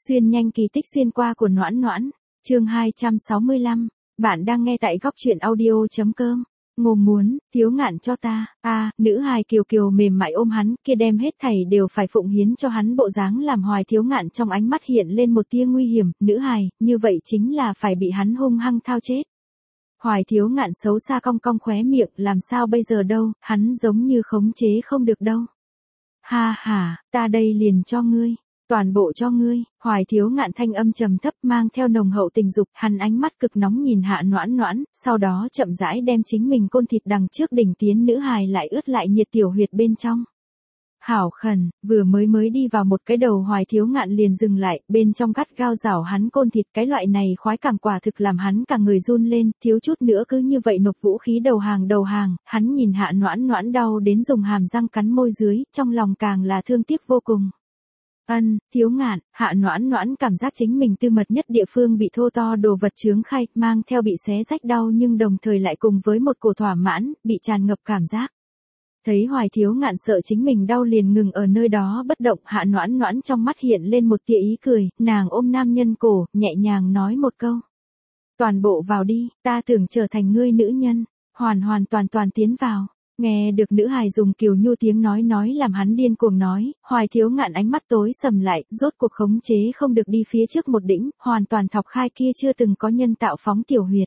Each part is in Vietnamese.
Xuyên nhanh kỳ tích xuyên qua của Noãn Noãn, chương 265, bạn đang nghe tại góc truyện audio.com. Ngô muốn, Thiếu Ngạn cho ta, nữ hài kiều kiều mềm mại ôm hắn, kia đem hết thảy đều phải phụng hiến cho hắn bộ dáng làm Hoài Thiếu Ngạn trong ánh mắt hiện lên một tia nguy hiểm, nữ hài, như vậy chính là phải bị hắn hung hăng thao chết. Hoài Thiếu Ngạn xấu xa cong cong khóe miệng, làm sao bây giờ đâu, hắn giống như khống chế không được đâu. Ha ha, ta đây liền cho ngươi. Toàn bộ cho ngươi, Hoài Thiếu Ngạn thanh âm trầm thấp mang theo nồng hậu tình dục, hắn ánh mắt cực nóng nhìn Hạ Noãn Noãn, sau đó chậm rãi đem chính mình côn thịt đằng trước đỉnh tiến nữ hài lại ướt lại nhiệt tiểu huyệt bên trong. Hảo khẩn, vừa mới đi vào một cái đầu Hoài Thiếu Ngạn liền dừng lại, bên trong gắt gao rảo hắn côn thịt, cái loại này khoái cảm quả thực làm hắn cả người run lên, thiếu chút nữa cứ như vậy nộp vũ khí đầu hàng, hắn nhìn Hạ Noãn Noãn đau đến dùng hàm răng cắn môi dưới, trong lòng càng là thương tiếc vô cùng. Thiếu Ngạn, Hạ Noãn Noãn cảm giác chính mình tư mật nhất địa phương bị thô to đồ vật chướng khai, mang theo bị xé rách đau nhưng đồng thời lại cùng với một cổ thỏa mãn, bị tràn ngập cảm giác. Thấy Hoài Thiếu Ngạn sợ chính mình đau liền ngừng ở nơi đó bất động, Hạ Noãn Noãn trong mắt hiện lên một tia ý cười, nàng ôm nam nhân cổ, nhẹ nhàng nói một câu. Toàn bộ vào đi, ta tưởng trở thành ngươi nữ nhân, hoàn toàn tiến vào. Nghe được nữ hài dùng kiều nhu tiếng nói làm hắn điên cuồng nói, Hoài Thiếu Ngạn ánh mắt tối sầm lại, rốt cuộc khống chế không được đi phía trước một đỉnh, hoàn toàn thọc khai kia chưa từng có nhân tạo phóng tiểu huyệt.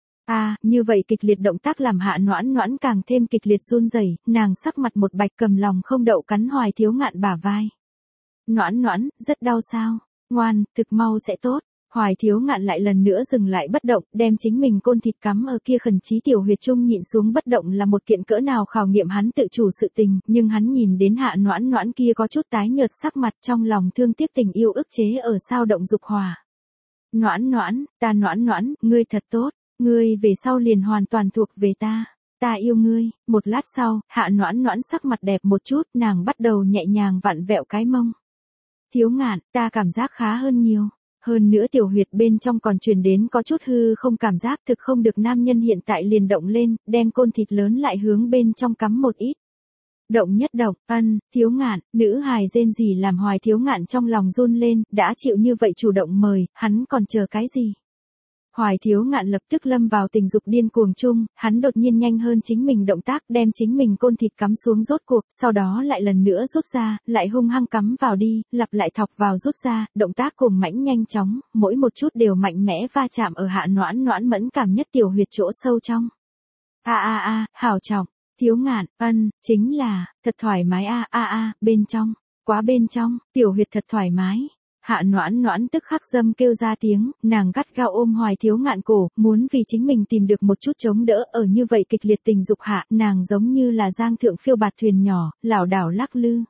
Như vậy kịch liệt động tác làm Hạ Noãn Noãn càng thêm kịch liệt run rẩy, nàng sắc mặt một bạch cầm lòng không đậu cắn Hoài Thiếu Ngạn bả vai. Noãn Noãn, rất đau sao? Ngoan, thực mau sẽ tốt. Hoài Thiếu Ngạn lại lần nữa dừng lại bất động, đem chính mình côn thịt cắm ở kia khẩn trí tiểu huyệt trung nhịn xuống bất động là một kiện cỡ nào khảo nghiệm hắn tự chủ sự tình, nhưng hắn nhìn đến Hạ Noãn Noãn kia có chút tái nhợt sắc mặt trong lòng thương tiếc tình yêu ức chế ở sao động dục hỏa. Noãn Noãn, ta Noãn Noãn, ngươi thật tốt, ngươi về sau liền hoàn toàn thuộc về ta. Ta yêu ngươi. Một lát sau, Hạ Noãn Noãn sắc mặt đẹp một chút, nàng bắt đầu nhẹ nhàng vặn vẹo cái mông. Thiếu Ngạn, ta cảm giác khá hơn nhiều. Hơn nữa tiểu huyệt bên trong còn truyền đến có chút hư không cảm giác thực không được, nam nhân hiện tại liền động lên, đem côn thịt lớn lại hướng bên trong cắm một ít. Động nhất động, Thiếu Ngạn, nữ hài rên rỉ làm Hoài Thiếu Ngạn trong lòng run lên, đã chịu như vậy chủ động mời, hắn còn chờ cái gì? Hoài Thiếu Ngạn lập tức lâm vào tình dục điên cuồng chung, hắn đột nhiên nhanh hơn chính mình động tác, đem chính mình côn thịt cắm xuống rốt cuộc, sau đó lại lần nữa rút ra, lại hung hăng cắm vào đi, lặp lại thọc vào rút ra, động tác cùng mãnh nhanh chóng, mỗi một chút đều mạnh mẽ va chạm ở Hạ Noãn Noãn mẫn cảm nhất tiểu huyệt chỗ sâu trong. Hảo trọng, Thiếu Ngạn, chính là, thật thoải mái bên trong, quá bên trong, tiểu huyệt thật thoải mái. Hạ Noãn Noãn tức khắc dâm kêu ra tiếng, nàng gắt gao ôm Hoài Thiếu Ngạn cổ, muốn vì chính mình tìm được một chút chống đỡ, ở như vậy kịch liệt tình dục hạ, nàng giống như là giang thượng phiêu bạt thuyền nhỏ, lảo đảo lắc lư.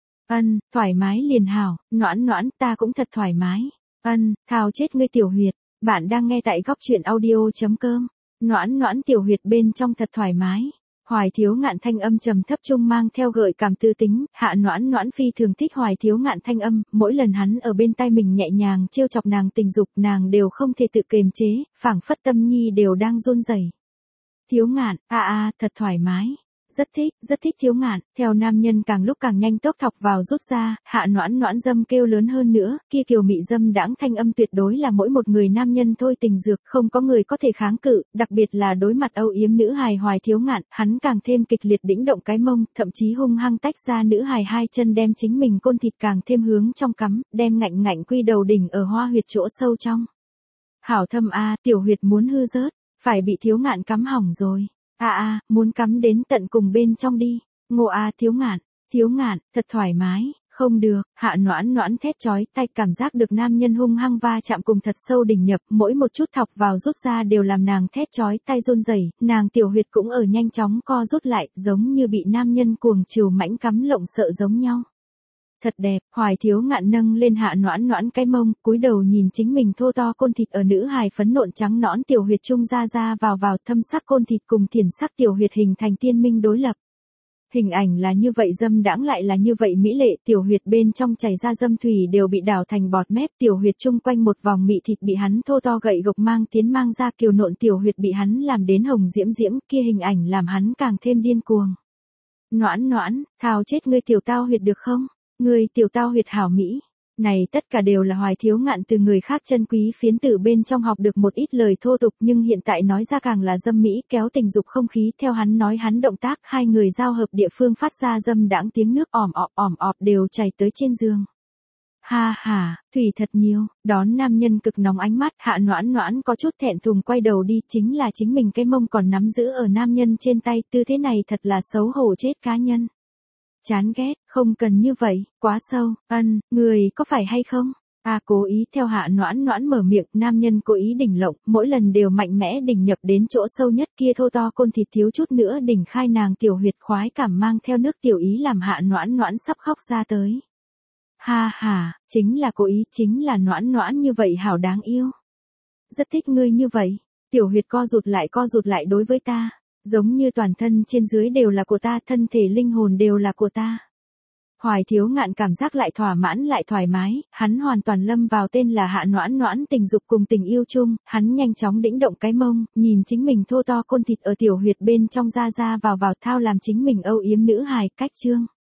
Thoải mái liền hảo, Noãn Noãn, ta cũng thật thoải mái. Thao chết ngươi tiểu huyệt, bạn đang nghe tại góc truyện audio.com. Noãn Noãn tiểu huyệt bên trong thật thoải mái. Hoài Thiếu Ngạn thanh âm trầm thấp trung mang theo gợi cảm tư tính, Hạ Noãn Noãn phi thường thích Hoài Thiếu Ngạn thanh âm, mỗi lần hắn ở bên tai mình nhẹ nhàng trêu chọc nàng tình dục, nàng đều không thể tự kiềm chế, phảng phất tâm nhi đều đang run rẩy. Thiếu Ngạn, thật thoải mái. Rất thích Thiếu Ngạn, theo nam nhân càng lúc càng nhanh tốc thọc vào rút ra, Hạ Noãn Noãn dâm kêu lớn hơn nữa, kia kiều mị dâm đãng thanh âm tuyệt đối là mỗi một người nam nhân thôi tình dược, không có người có thể kháng cự, đặc biệt là đối mặt âu yếm nữ hài Hoài Thiếu Ngạn, hắn càng thêm kịch liệt đĩnh động cái mông, thậm chí hung hăng tách ra nữ hài hai chân đem chính mình côn thịt càng thêm hướng trong cắm, đem ngạnh quy đầu đỉnh ở hoa huyệt chỗ sâu trong. Hảo thâm tiểu huyệt muốn hư rớt, phải bị Thiếu Ngạn cắm hỏng rồi. Muốn cắm đến tận cùng bên trong đi. Ngô Thiếu Ngạn, thật thoải mái, không được, Hạ Noãn Noãn thét chói tay, cảm giác được nam nhân hung hăng va chạm cùng thật sâu đỉnh nhập, mỗi một chút thọc vào rút ra đều làm nàng thét chói tay run rẩy, nàng tiểu huyệt cũng ở nhanh chóng co rút lại, giống như bị nam nhân cuồng chiều mãnh cắm lộng sợ giống nhau. Thật đẹp, Hoài Thiếu Ngạn nâng lên Hạ Noãn Noãn cái mông, cúi đầu nhìn chính mình thô to côn thịt ở nữ hài phấn nộn trắng nõn tiểu huyệt trung ra vào thâm sắc côn thịt cùng thiển sắc tiểu huyệt hình thành tiên minh đối lập. Hình ảnh là như vậy dâm đãng lại là như vậy mỹ lệ, tiểu huyệt bên trong chảy ra dâm thủy đều bị đảo thành bọt mép, tiểu huyệt chung quanh một vòng mị thịt bị hắn thô to gậy gộc mang ra kiều nộn, tiểu huyệt bị hắn làm đến hồng diễm, kia hình ảnh làm hắn càng thêm điên cuồng. Noãn Noãn, thao chết ngươi tiểu tao huyệt được không? Ngươi tiểu tao huyệt hảo mỹ. Này tất cả đều là Hoài Thiếu Ngạn từ người khác chân quý phiến tử bên trong học được một ít lời thô tục, nhưng hiện tại nói ra càng là dâm mỹ, kéo tình dục không khí. Theo hắn nói, hắn động tác, hai người giao hợp địa phương phát ra dâm đãng tiếng nước ỏm ọp đều chảy tới trên giường. Ha ha, thủy thật nhiều. Đón nam nhân cực nóng ánh mắt, Hạ Noãn Noãn có chút thẹn thùng quay đầu đi, chính là chính mình cái mông còn nắm giữ ở nam nhân trên tay, tư thế này thật là xấu hổ chết cá nhân. Chán ghét, không cần như vậy, quá sâu. Người có phải hay không? Cố ý. Theo Hạ Noãn Noãn mở miệng, nam nhân cố ý đỉnh lộng, mỗi lần đều mạnh mẽ đỉnh nhập đến chỗ sâu nhất, kia thô to côn thịt thiếu chút nữa đỉnh khai nàng tiểu huyệt, khoái cảm mang theo nước tiểu ý làm Hạ Noãn Noãn sắp khóc ra tới. Ha ha, chính là cố ý, chính là Noãn Noãn như vậy hảo đáng yêu. Rất thích ngươi như vậy. Tiểu huyệt co rụt lại đối với ta. Giống như toàn thân trên dưới đều là của ta, thân thể linh hồn đều là của ta. Hoài Thiếu Ngạn cảm giác lại thỏa mãn lại thoải mái, hắn hoàn toàn lâm vào tên là Hạ Noãn Noãn tình dục cùng tình yêu chung, hắn nhanh chóng đĩnh động cái mông, nhìn chính mình thô to côn thịt ở tiểu huyệt bên trong ra vào thao làm chính mình âu yếm nữ hài. Cách chương